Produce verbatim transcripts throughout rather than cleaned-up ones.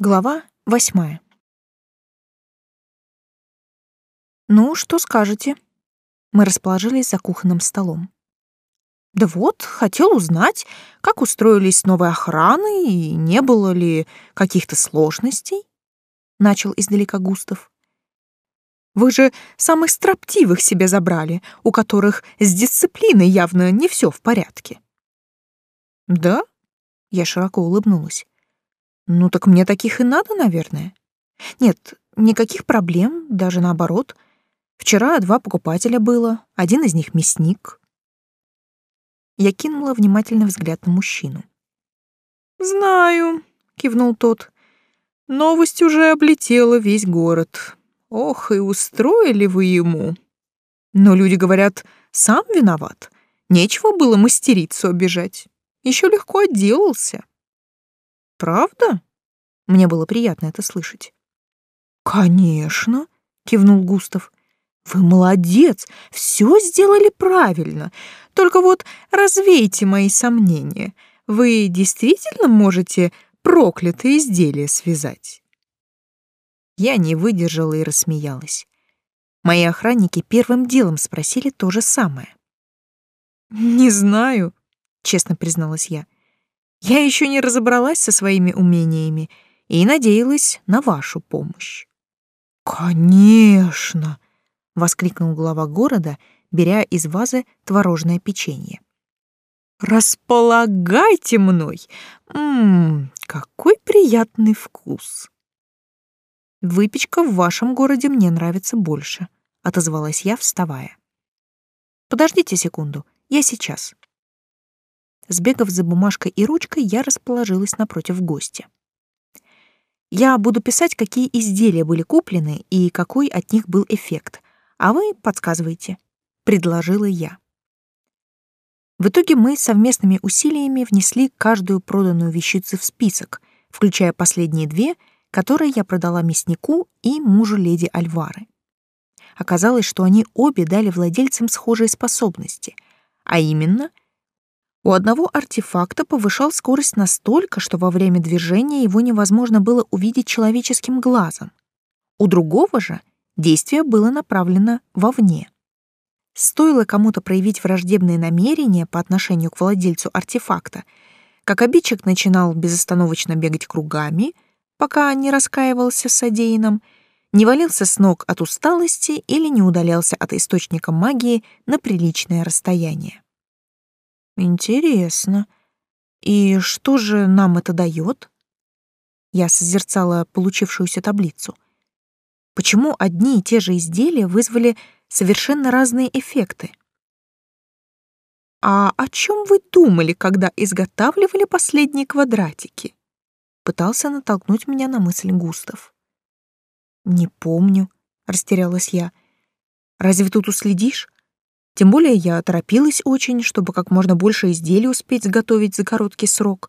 Глава восьмая. «Ну, что скажете?» Мы расположились за кухонным столом. «Да вот, хотел узнать, как устроились с новой охраной и не было ли каких-то сложностей?» Начал издалека Густав. «Вы же самых строптивых себе забрали, у которых с дисциплиной явно не все в порядке». «Да?» — я широко улыбнулась. «Ну так мне таких и надо, наверное. Нет, никаких проблем, даже наоборот. Вчера два покупателя было, один из них мясник». Я кинула внимательный взгляд на мужчину. «Знаю», — кивнул тот. «Новость уже облетела весь город. Ох, и устроили вы ему. Но люди говорят, сам виноват. Нечего было мастерицу обижать. Еще легко отделался». «Правда?» Мне было приятно это слышать. «Конечно», — кивнул Густав. «Вы молодец, все сделали правильно. Только вот развейте мои сомнения. Вы действительно можете проклятые изделия связать?» Я не выдержала и рассмеялась. Мои охранники первым делом спросили то же самое. «Не знаю», — честно призналась я. «Я еще не разобралась со своими умениями и надеялась на вашу помощь». «Конечно!» — воскликнул глава города, беря из вазы творожное печенье. «Располагайте мной! Ммм, какой приятный вкус!» «Выпечка в вашем городе мне нравится больше», — отозвалась я, вставая. «Подождите секунду, я сейчас». Сбегав за бумажкой и ручкой, я расположилась напротив гостя. Я буду писать, какие изделия были куплены и какой от них был эффект, а вы подсказывайте, предложила я. В итоге мы совместными усилиями внесли каждую проданную вещицу в список, включая последние две, которые я продала мяснику и мужу леди Альвары. Оказалось, что они обе дали владельцам схожие способности, а именно у одного артефакта повышал скорость настолько, что во время движения его невозможно было увидеть человеческим глазом. У другого же действие было направлено вовне. Стоило кому-то проявить враждебные намерения по отношению к владельцу артефакта, как обидчик начинал безостановочно бегать кругами, пока не раскаивался в содеянном, не валился с ног от усталости или не удалялся от источника магии на приличное расстояние. Интересно. И что же нам это дает? Я созерцала получившуюся таблицу. Почему одни и те же изделия вызвали совершенно разные эффекты? А о чем вы думали, когда изготавливали последние квадратики? Пытался натолкнуть меня на мысль Густав. Не помню, растерялась я. Разве тут уследишь? Тем более я торопилась очень, чтобы как можно больше изделий успеть заготовить за короткий срок.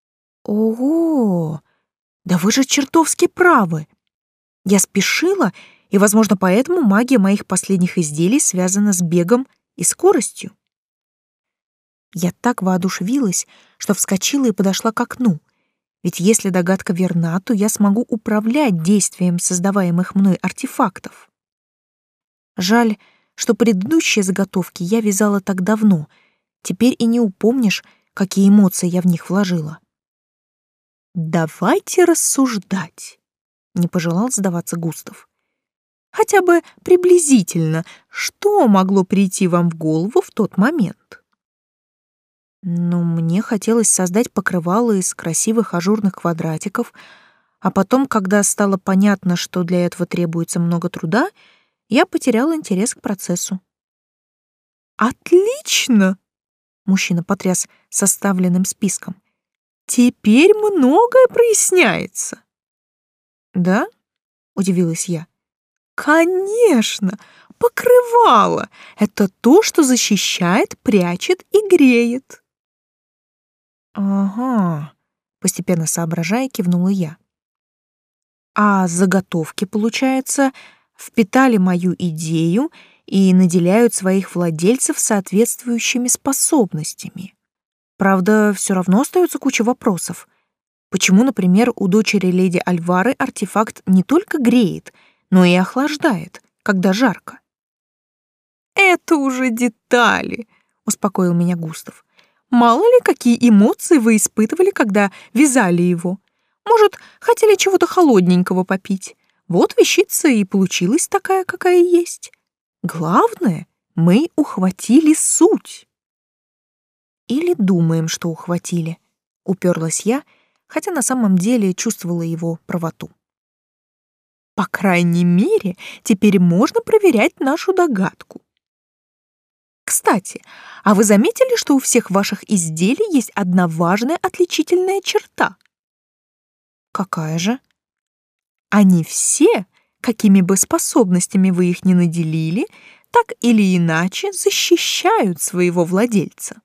Ого! Да вы же чертовски правы. Я спешила, и, возможно, поэтому магия моих последних изделий связана с бегом и скоростью. Я так воодушевилась, что вскочила и подошла к окну. Ведь если догадка верна, то я смогу управлять действием создаваемых мной артефактов. Жаль, что предыдущие заготовки я вязала так давно, теперь и не упомнишь, какие эмоции я в них вложила. «Давайте рассуждать», — не пожелал сдаваться Густав. «Хотя бы приблизительно, что могло прийти вам в голову в тот момент?» «Ну, мне хотелось создать покрывало из красивых ажурных квадратиков, а потом, когда стало понятно, что для этого требуется много труда, я потерял интерес к процессу». «Отлично!» — мужчина потряс составленным списком. «Теперь многое проясняется». «Да?» — удивилась я. «Конечно! Покрывало — это то, что защищает, прячет и греет». «Ага», — постепенно соображая, кивнула я. «А заготовки, получается, впитали мою идею и наделяют своих владельцев соответствующими способностями. Правда, все равно остается куча вопросов. Почему, например, у дочери леди Альвары артефакт не только греет, но и охлаждает, когда жарко? «Это уже детали», — успокоил меня Густав. «Мало ли, какие эмоции вы испытывали, когда вязали его. Может, хотели чего-то холодненького попить. Вот вещица и получилась такая, какая есть. Главное, мы ухватили суть». «Или думаем, что ухватили», — уперлась я, хотя на самом деле чувствовала его правоту. «По крайней мере, теперь можно проверять нашу догадку. Кстати, а вы заметили, что у всех ваших изделий есть одна важная отличительная черта?» «Какая же?» «Они все, какими бы способностями вы их ни наделили, так или иначе защищают своего владельца».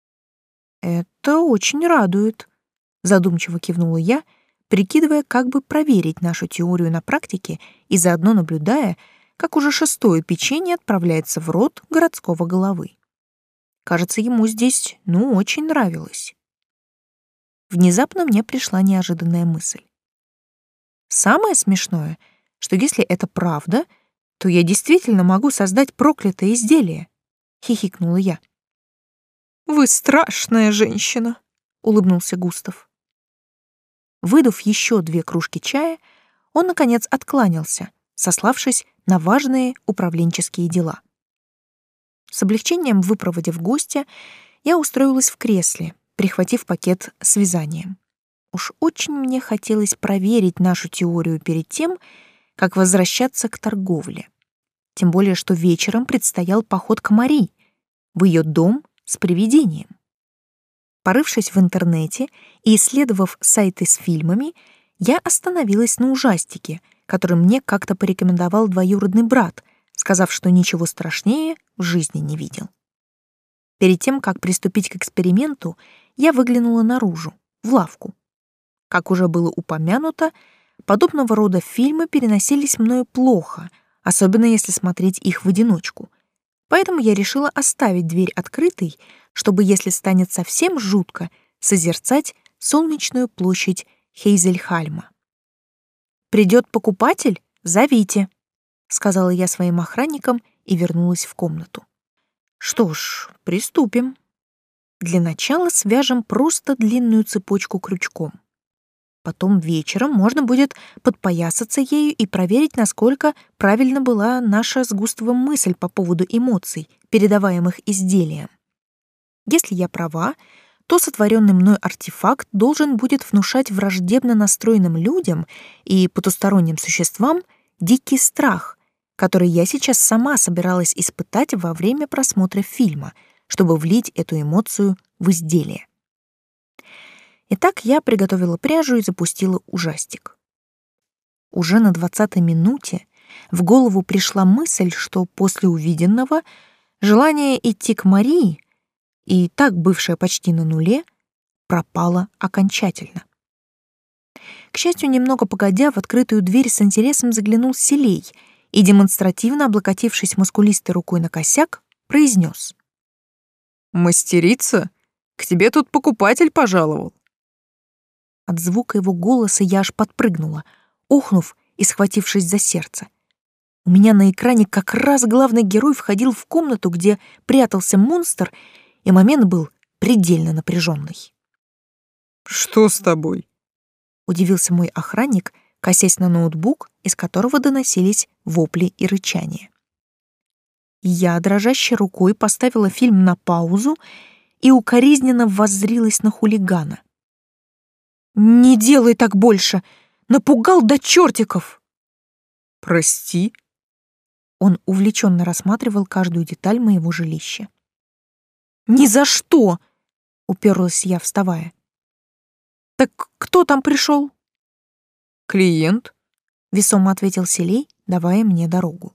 «Это очень радует», — задумчиво кивнула я, прикидывая, как бы проверить нашу теорию на практике и заодно наблюдая, как уже шестое печенье отправляется в рот городского головы. Кажется, ему здесь, ну, очень нравилось. Внезапно мне пришла неожиданная мысль. Самое смешное, что если это правда, то я действительно могу создать проклятое изделие, — хихикнула я. «Вы страшная женщина», — улыбнулся Густав. Выдав еще две кружки чая, он, наконец, откланялся, сославшись на важные управленческие дела. С облегчением выпроводив гостя, я устроилась в кресле, прихватив пакет с вязанием. Уж очень мне хотелось проверить нашу теорию перед тем, как возвращаться к торговле. Тем более, что вечером предстоял поход к Мари, в ее дом с привидением. Порывшись в интернете и исследовав сайты с фильмами, я остановилась на ужастике, который мне как-то порекомендовал двоюродный брат, сказав, что ничего страшнее в жизни не видел. Перед тем, как приступить к эксперименту, я выглянула наружу, в лавку. Как уже было упомянуто, подобного рода фильмы переносились мною плохо, особенно если смотреть их в одиночку. Поэтому я решила оставить дверь открытой, чтобы, если станет совсем жутко, созерцать солнечную площадь Хейзельхальма. «Придет покупатель? Зовите», — сказала я своим охранникам и вернулась в комнату. «Что ж, приступим. Для начала свяжем просто длинную цепочку крючком. Потом вечером можно будет подпоясаться ею и проверить, насколько правильно была наша с Густавом мысль по поводу эмоций, передаваемых изделием. Если я права, то сотворенный мной артефакт должен будет внушать враждебно настроенным людям и потусторонним существам дикий страх, который я сейчас сама собиралась испытать во время просмотра фильма, чтобы влить эту эмоцию в изделие. Итак, я приготовила пряжу и запустила ужастик. Уже на двадцатой минуте в голову пришла мысль, что после увиденного желание идти к Марии, и так бывшее почти на нуле, пропало окончательно. К счастью, немного погодя, в открытую дверь с интересом заглянул Селей и, демонстративно облокотившись мускулистой рукой на косяк, произнес: «Мастерица, к тебе тут покупатель пожаловал». От звука его голоса я аж подпрыгнула, охнув и схватившись за сердце. У меня на экране как раз главный герой входил в комнату, где прятался монстр, и момент был предельно напряженный. «Что с тобой?» — удивился мой охранник, косясь на ноутбук, из которого доносились вопли и рычания. Я дрожащей рукой поставила фильм на паузу и укоризненно воззрилась на хулигана. «Не делай так больше! Напугал до чертиков!» «Прости?» Он увлеченно рассматривал каждую деталь моего жилища. «Ни за что!» — уперлась я, вставая. «Так кто там пришел?» «Клиент», — весомо ответил Селей, давая мне дорогу.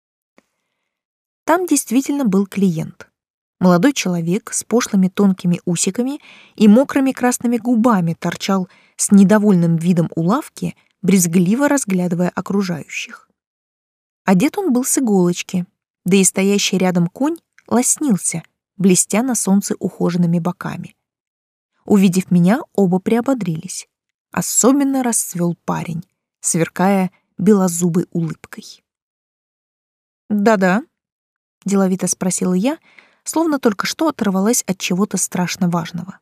Там действительно был клиент. Молодой человек с пошлыми тонкими усиками и мокрыми красными губами торчал с недовольным видом у лавки, брезгливо разглядывая окружающих. Одет он был с иголочки, да и стоящий рядом конь лоснился, блестя на солнце ухоженными боками. Увидев меня, оба приободрились. Особенно расцвел парень, сверкая белозубой улыбкой. «Да-да», — деловито спросила я, словно только что оторвалась от чего-то страшно важного.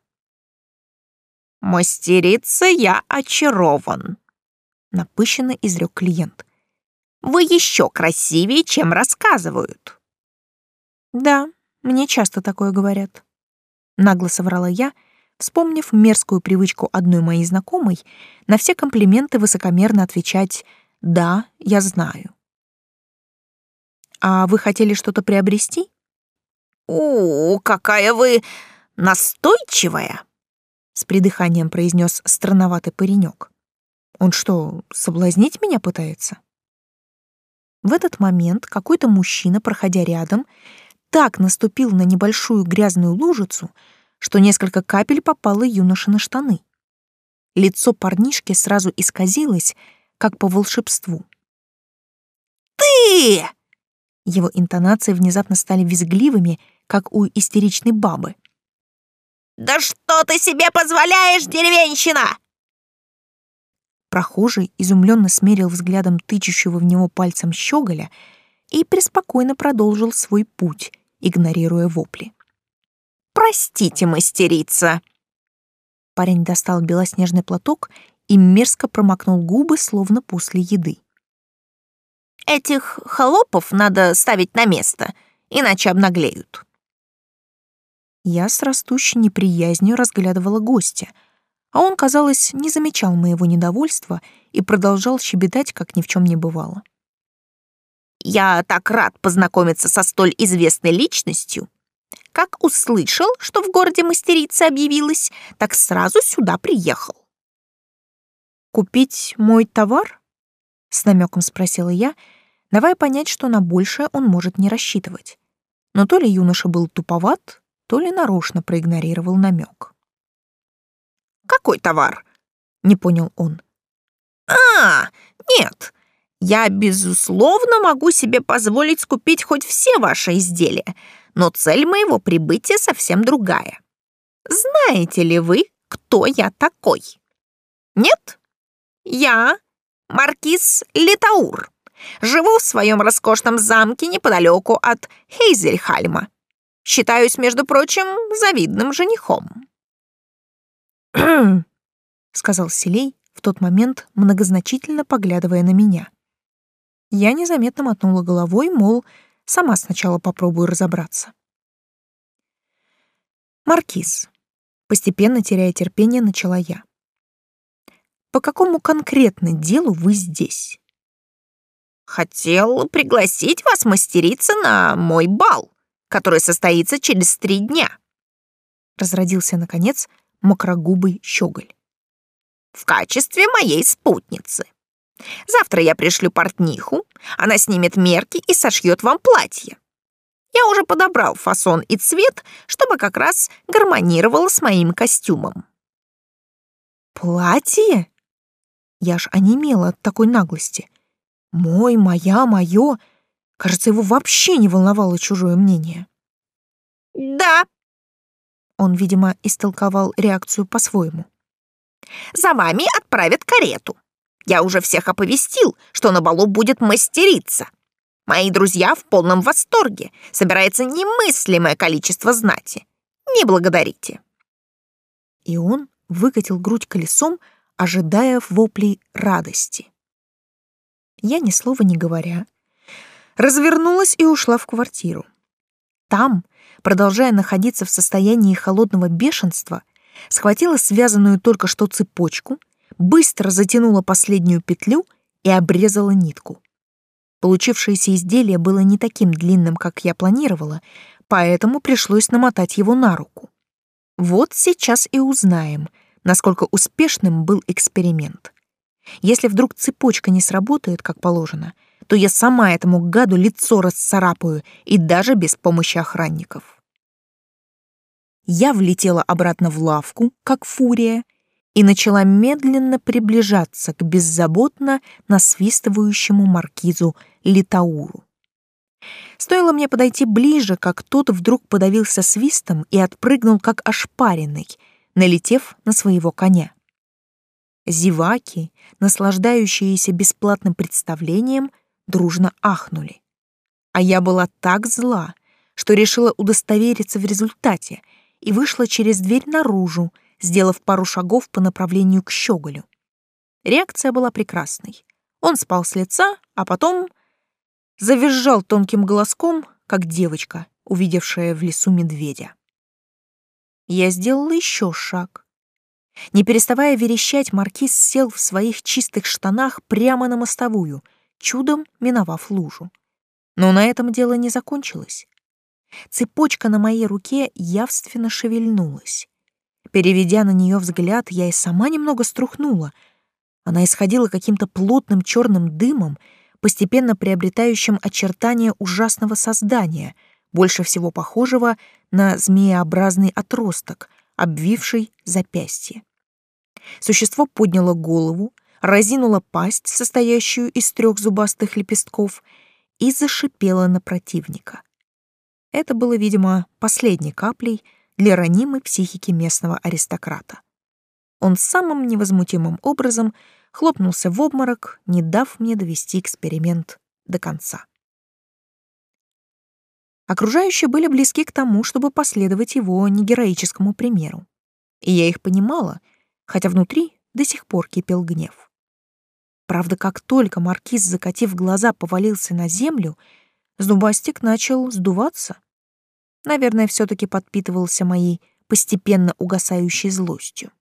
«Мастерица, я очарован», — напыщенно изрек клиент. «Вы еще красивее, чем рассказывают». «Да, мне часто такое говорят», — нагло соврала я, вспомнив мерзкую привычку одной моей знакомой на все комплименты высокомерно отвечать «да, я знаю». «А вы хотели что-то приобрести?» «О, какая вы настойчивая!» — с придыханием произнес странноватый паренек. «Он что, соблазнить меня пытается?» В этот момент какой-то мужчина, проходя рядом, так наступил на небольшую грязную лужицу, что несколько капель попало юноше на штаны. Лицо парнишки сразу исказилось, как по волшебству. «Ты!» Его интонации внезапно стали визгливыми, как у истеричной бабы. «Да что ты себе позволяешь, деревенщина?» Прохожий изумленно смерил взглядом тычущего в него пальцем щеголя и преспокойно продолжил свой путь, игнорируя вопли. «Простите, мастерица!» Парень достал белоснежный платок и мерзко промокнул губы, словно после еды. «Этих холопов надо ставить на место, иначе обнаглеют». Я с растущей неприязнью разглядывала гостя, а он, казалось, не замечал моего недовольства и продолжал щебетать, как ни в чем не бывало. «Я так рад познакомиться со столь известной личностью. Как услышал, что в городе мастерица объявилась, так сразу сюда приехал». «Купить мой товар?» — с намеком спросила я, давая понять, что на большее он может не рассчитывать. Но то ли юноша был туповат, то ли нарочно проигнорировал намек. «Какой товар?» — не понял он. «А, нет, я, безусловно, могу себе позволить скупить хоть все ваши изделия, но цель моего прибытия совсем другая. Знаете ли вы, кто я такой? Нет? Я маркиз Литаур. Живу в своем роскошном замке неподалеку от Хейзельхальма. Считаюсь, между прочим, завидным женихом». — сказал Селей, в тот момент многозначительно поглядывая на меня. Я незаметно мотнула головой, мол, сама сначала попробую разобраться. «Маркиз», — постепенно теряя терпение, начала я. «По какому конкретно делу вы здесь?» «Хотел пригласить вас, мастерица, на мой бал, который состоится через три дня», — разродился, наконец, мокрогубый щеголь. «В качестве моей спутницы. Завтра я пришлю портниху, она снимет мерки и сошьет вам платье. Я уже подобрал фасон и цвет, чтобы как раз гармонировало с моим костюмом». «Платье?» Я аж онемела от такой наглости. Мой, моя, мое. Кажется, его вообще не волновало чужое мнение. «Да», он, видимо, истолковал реакцию по-своему. «за вами отправят карету. Я уже всех оповестил, что на балу будет мастерица. Мои друзья в полном восторге. Собирается немыслимое количество знати. Не благодарите». И он выкатил грудь колесом, ожидая воплей радости. Я, ни слова не говоря, развернулась и ушла в квартиру. Там, продолжая находиться в состоянии холодного бешенства, схватила связанную только что цепочку, быстро затянула последнюю петлю и обрезала нитку. Получившееся изделие было не таким длинным, как я планировала, поэтому пришлось намотать его на руку. Вот сейчас и узнаем, насколько успешным был эксперимент. Если вдруг цепочка не сработает, как положено, то я сама этому гаду лицо расцарапаю, и даже без помощи охранников. Я влетела обратно в лавку, как фурия, и начала медленно приближаться к беззаботно насвистывающему маркизу Литауру. Стоило мне подойти ближе, как тот вдруг подавился свистом и отпрыгнул, как ошпаренный, налетев на своего коня. Зеваки, наслаждающиеся бесплатным представлением, дружно ахнули. А я была так зла, что решила удостовериться в результате и вышла через дверь наружу, сделав пару шагов по направлению к щеголю. Реакция была прекрасной. Он спал с лица, а потом завизжал тонким голоском, как девочка, увидевшая в лесу медведя. Я сделала еще шаг. Не переставая верещать, маркиз сел в своих чистых штанах прямо на мостовую, чудом миновав лужу. Но на этом дело не закончилось. Цепочка на моей руке явственно шевельнулась. Переведя на нее взгляд, я и сама немного струхнула. Она исходила каким-то плотным черным дымом, постепенно приобретающим очертания ужасного создания, больше всего похожего на змееобразный отросток, обвивший запястье. Существо подняло голову, разинуло пасть, состоящую из трех зубастых лепестков, и зашипело на противника. Это было, видимо, последней каплей для ранимой психики местного аристократа. Он самым невозмутимым образом хлопнулся в обморок, не дав мне довести эксперимент до конца. Окружающие были близки к тому, чтобы последовать его негероическому примеру. И я их понимала, хотя внутри до сих пор кипел гнев. Правда, как только маркиз, закатив глаза, повалился на землю, зубастик начал сдуваться. Наверное, все-таки подпитывался моей постепенно угасающей злостью.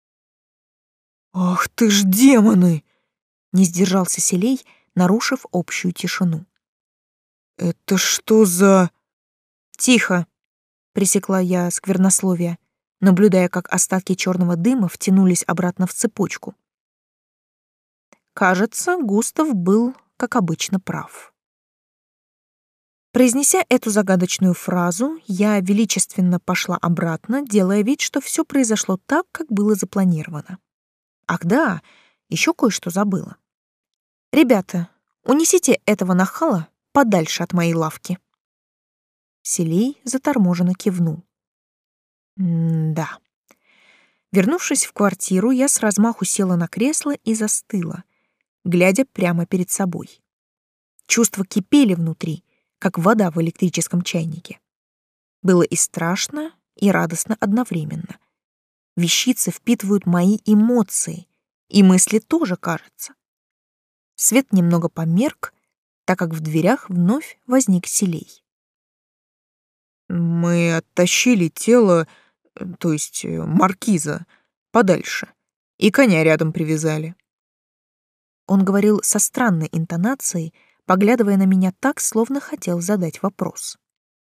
«Ах ты ж демоны!» — не сдержался Селей, нарушив общую тишину. «Это что за...» «Тихо!» — пресекла я сквернословие, наблюдая, как остатки черного дыма втянулись обратно в цепочку. Кажется, Густав был, как обычно, прав. Произнеся эту загадочную фразу, я величественно пошла обратно, делая вид, что все произошло так, как было запланировано. Ах да, еще кое-что забыла. «Ребята, унесите этого нахала подальше от моей лавки». Селей заторможенно кивнул. М-да. Вернувшись в квартиру, я с размаху села на кресло и застыла, глядя прямо перед собой. Чувства кипели внутри, как вода в электрическом чайнике. Было и страшно, и радостно одновременно. Вещицы впитывают мои эмоции, и мысли тоже, кажется. Свет немного померк, так как в дверях вновь возник Селей. «Мы оттащили тело, то есть маркиза, подальше, и коня рядом привязали». Он говорил со странной интонацией, поглядывая на меня так, словно хотел задать вопрос.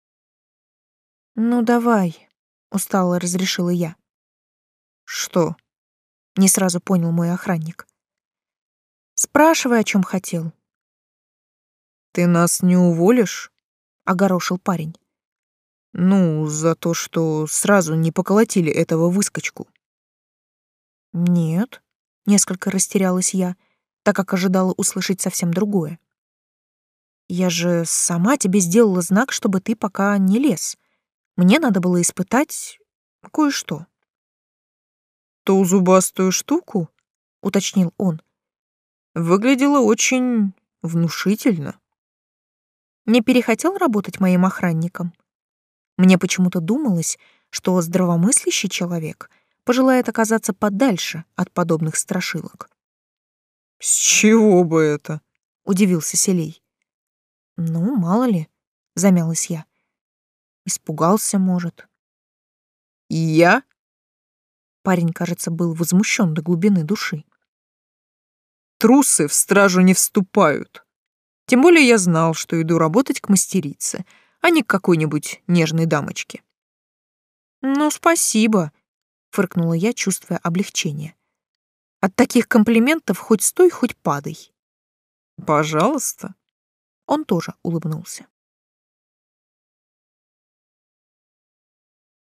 «Ну, давай», — устало разрешила я. «Что?» — не сразу понял мой охранник. «Спрашивай, о чем хотел». «Ты нас не уволишь?» — огорошил парень. «Ну, за то, что сразу не поколотили этого выскочку». «Нет», — несколько растерялась я, так как ожидала услышать совсем другое. «Я же сама тебе сделала знак, чтобы ты пока не лез. Мне надо было испытать кое-что». «Ту зубастую штуку?» — уточнил он. «Выглядело очень внушительно». Не перехотел работать моим охранником? Мне почему-то думалось, что здравомыслящий человек пожелает оказаться подальше от подобных страшилок. «С чего бы это?» — удивился Селей. «Ну, мало ли», — замялась я. «Испугался, может». «Я?» Парень, кажется, был возмущен до глубины души. «Трусы в стражу не вступают. Тем более я знал, что иду работать к мастерице, а не к какой-нибудь нежной дамочке». «Ну, спасибо», — фыркнула я, чувствуя облегчение. «От таких комплиментов хоть стой, хоть падай». «Пожалуйста». Он тоже улыбнулся.